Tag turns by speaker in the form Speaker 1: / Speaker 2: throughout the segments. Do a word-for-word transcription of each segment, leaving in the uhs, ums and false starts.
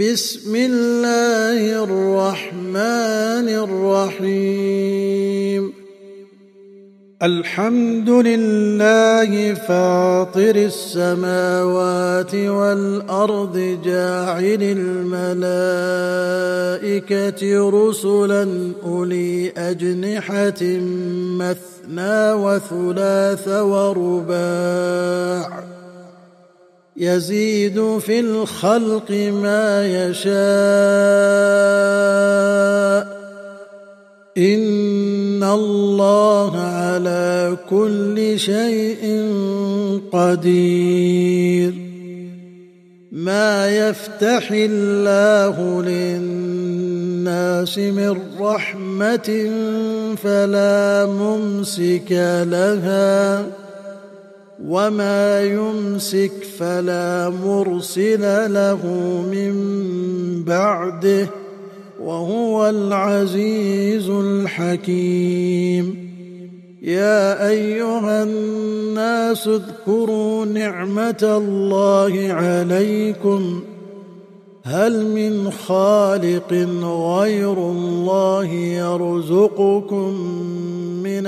Speaker 1: بسم الله الرحمن الرحيم. الحمد لله فاطر السماوات والأرض جاعل الملائكة رسلا أولي أجنحة مثنى وثلاث ورباع يزيد في الخلق ما يشاء إن الله على كل شيء قدير. ما يفتح الله للناس من رحمة فلا ممسك لها وما يمسك فلا مرسل له من بعده وهو العزيز الحكيم. يا أيها الناس اذكروا نعمة الله عليكم هل من خالق غير الله يرزقكم من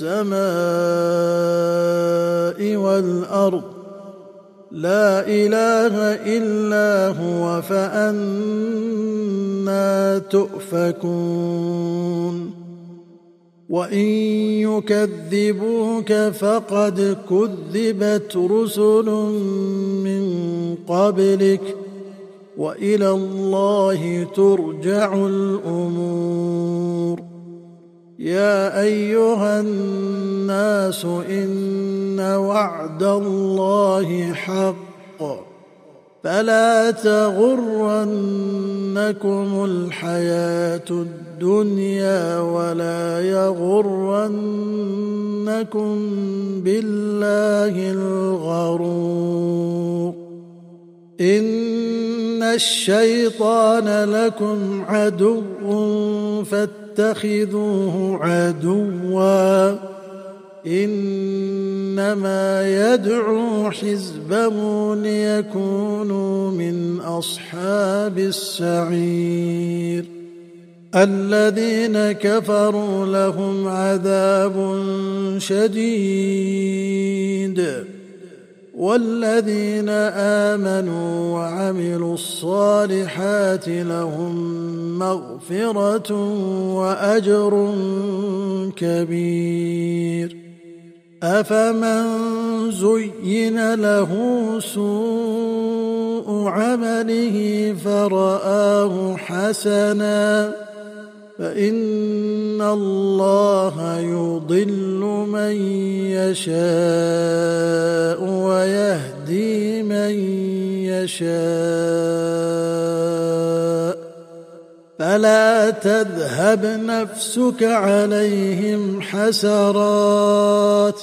Speaker 1: السماء والأرض لا إله إلا هو فأنى تؤفكون. وإن يكذبوك فقد كذبت رسل من قبلك وإلى الله ترجع الأمور. يا أيها الناس إن وعد الله حق فلا تغرنكم الحياة الدنيا ولا يغرنكم بالله الغرور. إن الشيطان لكم عدو فاتخذوه عدوا إنما يدعو حزبه ليكونوا من أصحاب السعير. الذين كفروا لهم عذاب شديد والذين آمنوا وعملوا الصالحات لهم مغفرة وأجر كبير. أفمن زين له سوء عمله فرآه حسنا فإن الله يضل من يشاء ويهدي من يشاء فلا تذهب نفسك عليهم حسرات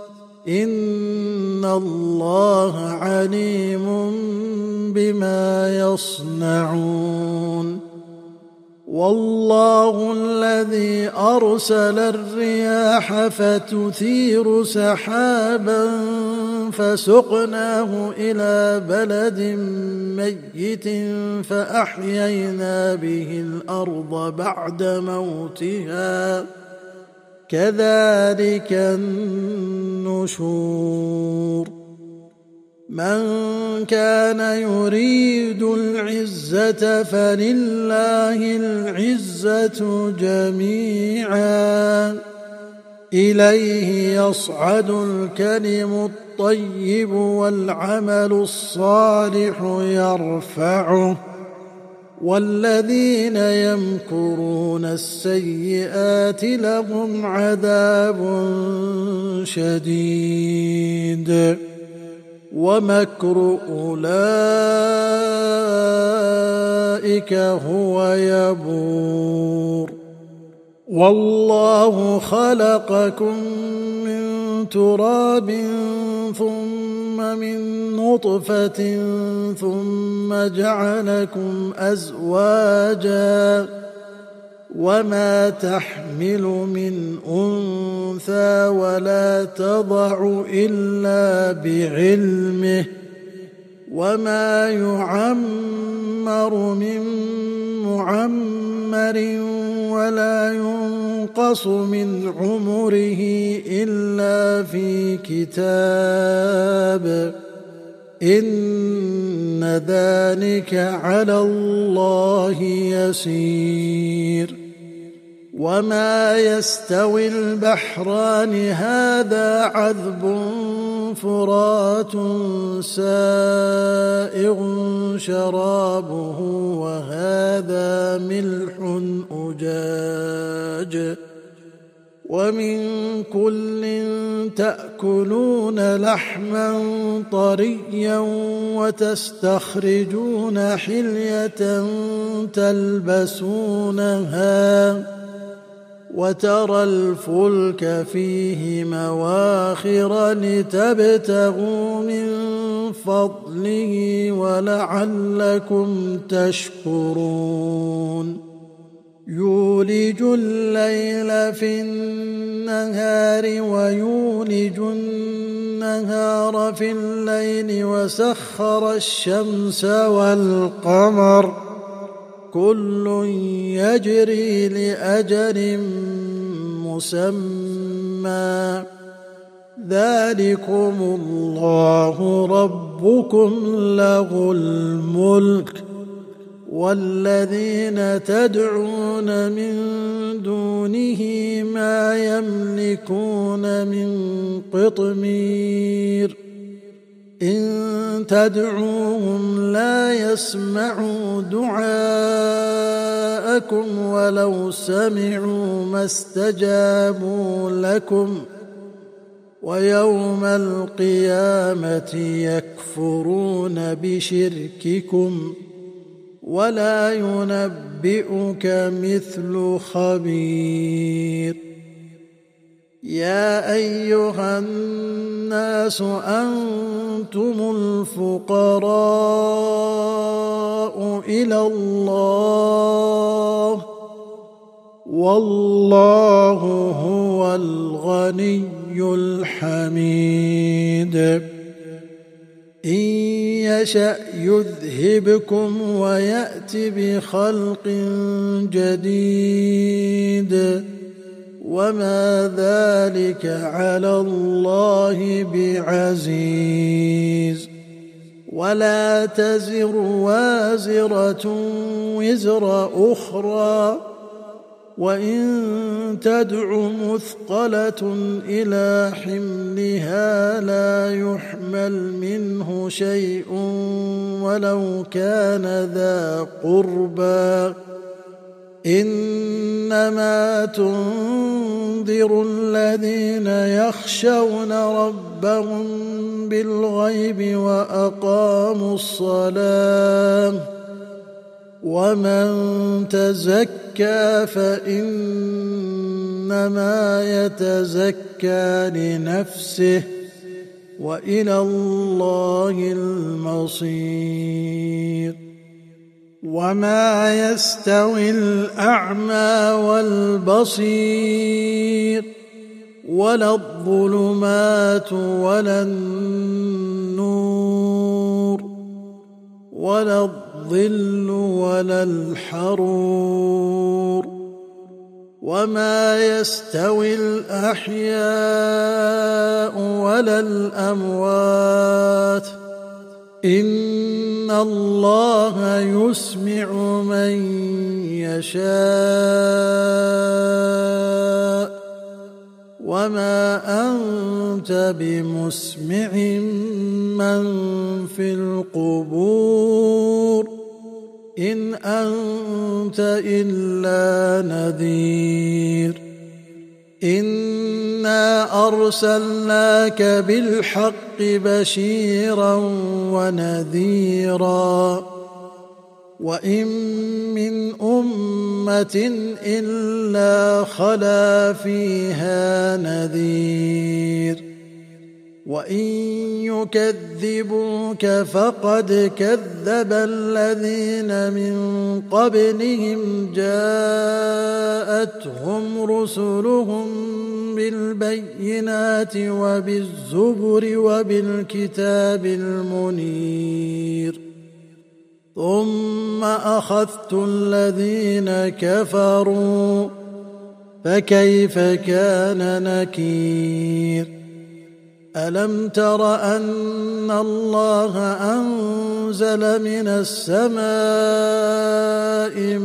Speaker 1: إن الله عليم بما يصنعون. والله الذي أرسل الرياح فتثير سحابا فسقناه إلى بلد ميت فأحيينا به الأرض بعد موتها كذلك النشور. من كان يريد العزة فلله العزة جميعا إليه يصعد الكلم الطيب والعمل الصالح يرفعه والذين يمكرون السيئات لهم عذاب شديد ومكر أولئك هو يبور. والله خلقكم من تراب ثم من نطفة ثم جعلكم أزواجا وما تحمل من أنثى ولا تضع إلا بعلمه وما يعمر من معمر ولا ينقص من عمره إلا في كتاب إن ذلك على الله يسير وما يستوي البحران هذا عذب فرات سائغ شرابه وهذا ملح أجاج ومن كل تأكلون لحما طريا وتستخرجون حلية تلبسونها وترى الفلك فيه مواخر لتبتغوا من فضله ولعلكم تشكرون يولج الليل في النهار ويولج النهار في الليل وسخر الشمس والقمر كل يجري لأجل مسمى ذلكم الله ربكم له الملك والذين تدعون من دونه ما يملكون من قطمير إن تدعوهم لا يسمعوا دعاءكم ولو سمعوا ما استجابوا لكم ويوم القيامة يكفرون بشرككم ولا ينبئك مثل خبير يا أيها الناس أنتم الفقراء إلى الله والله هو الغني الحميد إن يشأ يذهبكم ويأت بخلق جديد وما ذلك على الله بعزيز ولا تزر وازرة وزر أخرى وإن تدع مثقلة إلى حملها لا يحمل منه شيء ولو كان ذا قربى إنما تنذر الذين يخشون ربهم بالغيب وأقاموا الصلاة ومن تزكى فإنما يتزكى لنفسه وإلى الله المصير وما يستوي الأعمى والبصير ولا الظلمات ولا النور ولا الظل ولا الحرور وما يستوي الأحياء ولا الأموات إن الله يسمع من يشاء وما أنت بمسمع من في القبور إن أنت إلا نذير إنا أرسلناك بالحق بشيرا ونذيرا وإن من أمة إلا خلا فيها نذير وإن يكذبوك فقد كذب الذين من قبلهم جاءتهم رسلهم بالبينات وبالزبر وبالكتاب المنير ثم أخذت الذين كفروا فكيف كان نكير ألم تر أن الله أنزل من السماء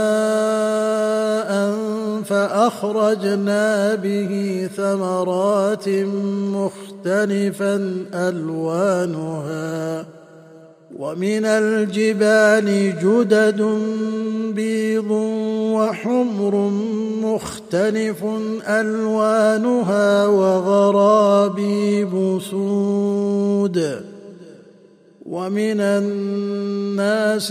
Speaker 1: ماء فأخرجنا به ثمرات مختلفا ألوانها ومن الجبال جدد بيض وحمر مختلف ألوانها وغرابيب سود ومن الناس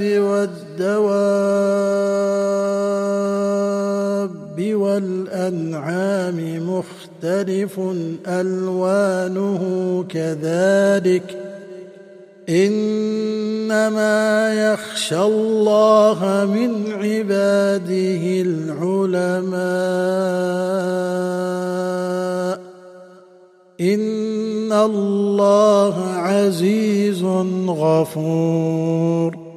Speaker 1: والدواب والأنعام مختلف ألوانه كذلك إنما يخشى الله من عباده العلماء إن الله عزيز غفور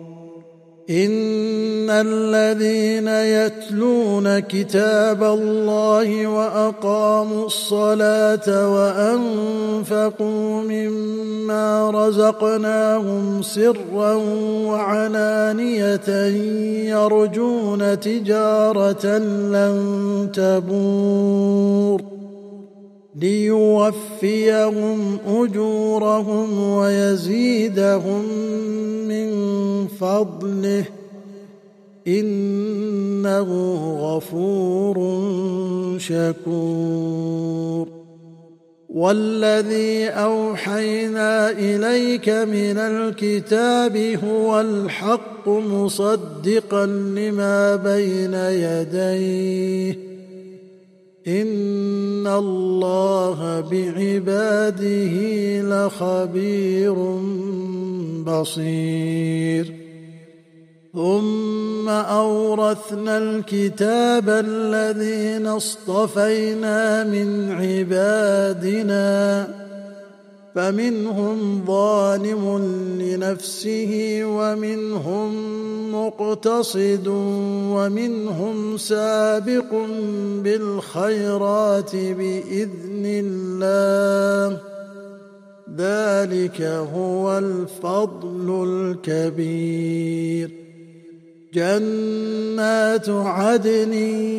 Speaker 1: إن الذين يتلون كتاب الله وأقاموا الصلاة وأنفقوا مما رزقناهم سرا وعلانية يرجون تجارة لن تبور ليوفيهم أجورهم ويزيدهم من فضله إنه غفور شكور والذي أوحينا إليك من الكتاب هو الحق مصدقا لما بين يديه إن الله بعباده لخبير بصير ثم أورثنا الكتاب الذين اصطفينا من عبادنا فمنهم ظالم لنفسه ومنهم مقتصد ومنهم سابق بالخيرات بإذن الله ذلك هو الفضل الكبير جنات عدن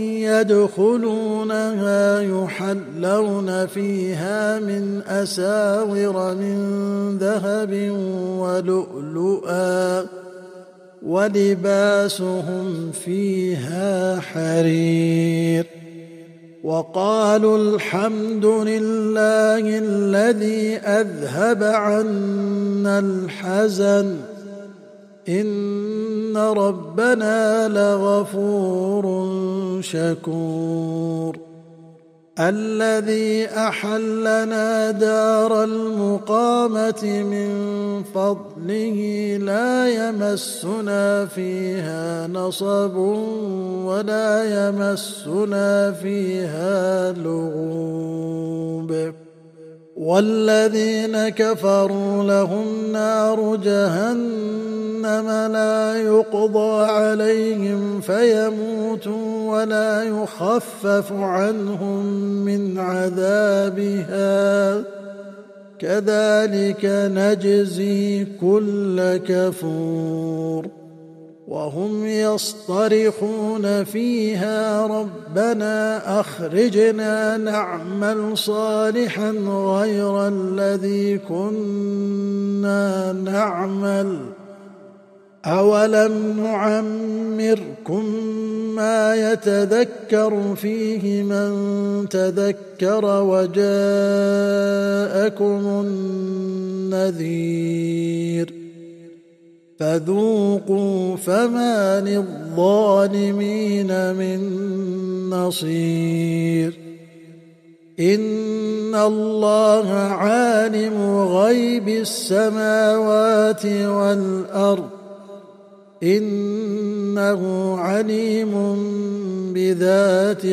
Speaker 1: يدخلونها يحلون فيها من أساور من ذهب ولؤلؤا ولباسهم فيها حرير وقالوا الحمد لله الذي أذهب عنا الحزن إن ربنا لغفور شكور الذي أحلنا دار المقامة من فضله لا يمسنا فيها نصب ولا يمسنا فيها لغوب والذين كفروا لهم نار جهنم لا يقضى عليهم فيموتوا ولا يخفف عنهم من عذابها كذلك نجزي كل كفور وهم يصطرخون فيها ربنا أخرجنا نعمل صالحا غير الذي كنا نعمل أولم نعمركم ما يتذكر فيه من تذكر وجاءكم النذير فذوقوا فما للظالمين من نصير إن الله عالم غيب السماوات والأرض إنه عليم بذات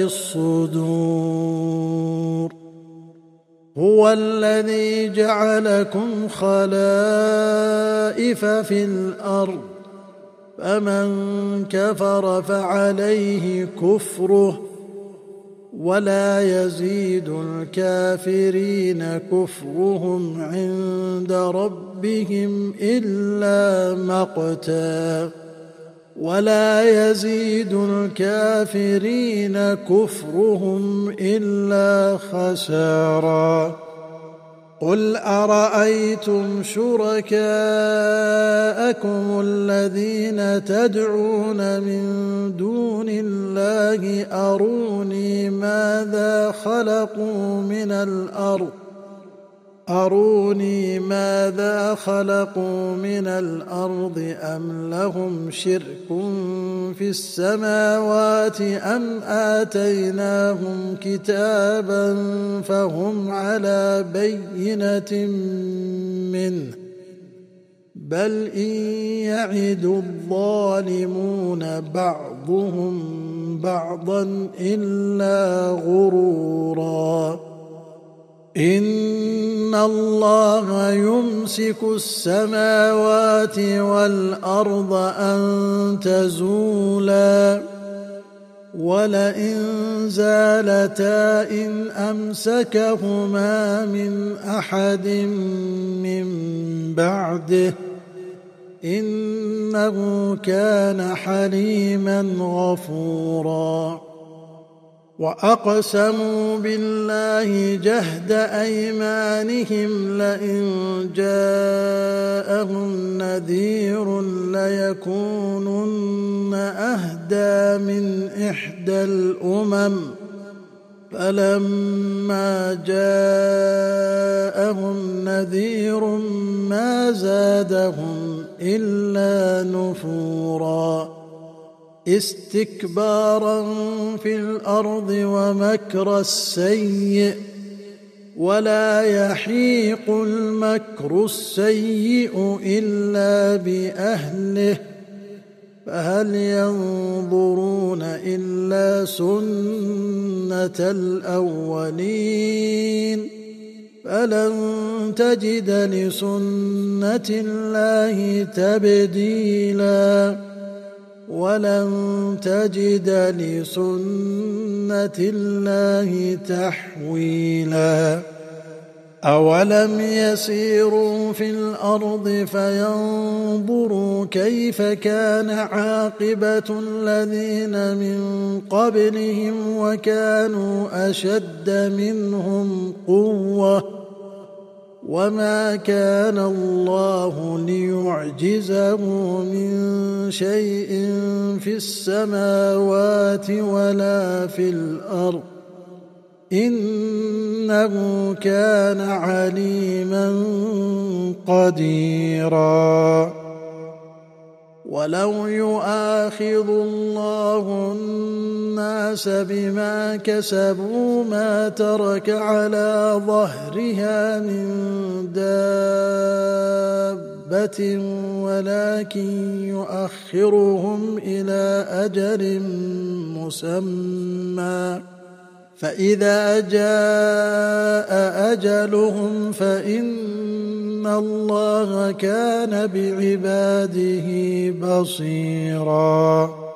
Speaker 1: الصدور. هو الذي جعلكم خلائف في الأرض، فمن كفر فعليه كفره، ولا يزيد الكافرين كفرهم عند ربهم إلا مقتا، ولا يزيد الكافرين كفرهم إلا خسارا. قل أرأيتم شركاءكم الذين تدعون من دون الله أروني ماذا خلقوا من الأرض أروني ماذا خلقوا من الأرض أم لهم شرك في السماوات أم آتيناهم كتابا فهم على بينة منه بل إن يعد الظالمون بعضهم بعضا إلا غرورا. إن الله يمسك السماوات والأرض أن تزولا ولئن زالتا إن أمسكهما من أحد من بعده إنه كان حليما غفورا. وأقسموا بالله جهد أيمانهم لئن جاءهم نذير ليكونن أهدى من إحدى الأمم فلما جاءهم نذير ما زادهم إلا نفورا استكبارا في الأرض ومكر السيء ولا يحيق المكر السيء إلا بأهله فهل ينظرون إلا سنة الأولين فلن تجد لسنة الله تبديلا ولن تجد لسنة الله تحويلا. أولم يسيروا في الأرض فينظروا كيف كان عاقبة الذين من قبلهم وكانوا أشد منهم قوة وما كان الله ليعجزه من شيء في السماوات ولا في الأرض إنه كان عليما قديرا. ولو يؤاخذ الله الناس بما كسبوا ما ترك على ظهرها من دابة ولكن يؤخرهم إلى أجل مسمى فإذا جاء أجلهم فإن الله كان بعباده بصيراً.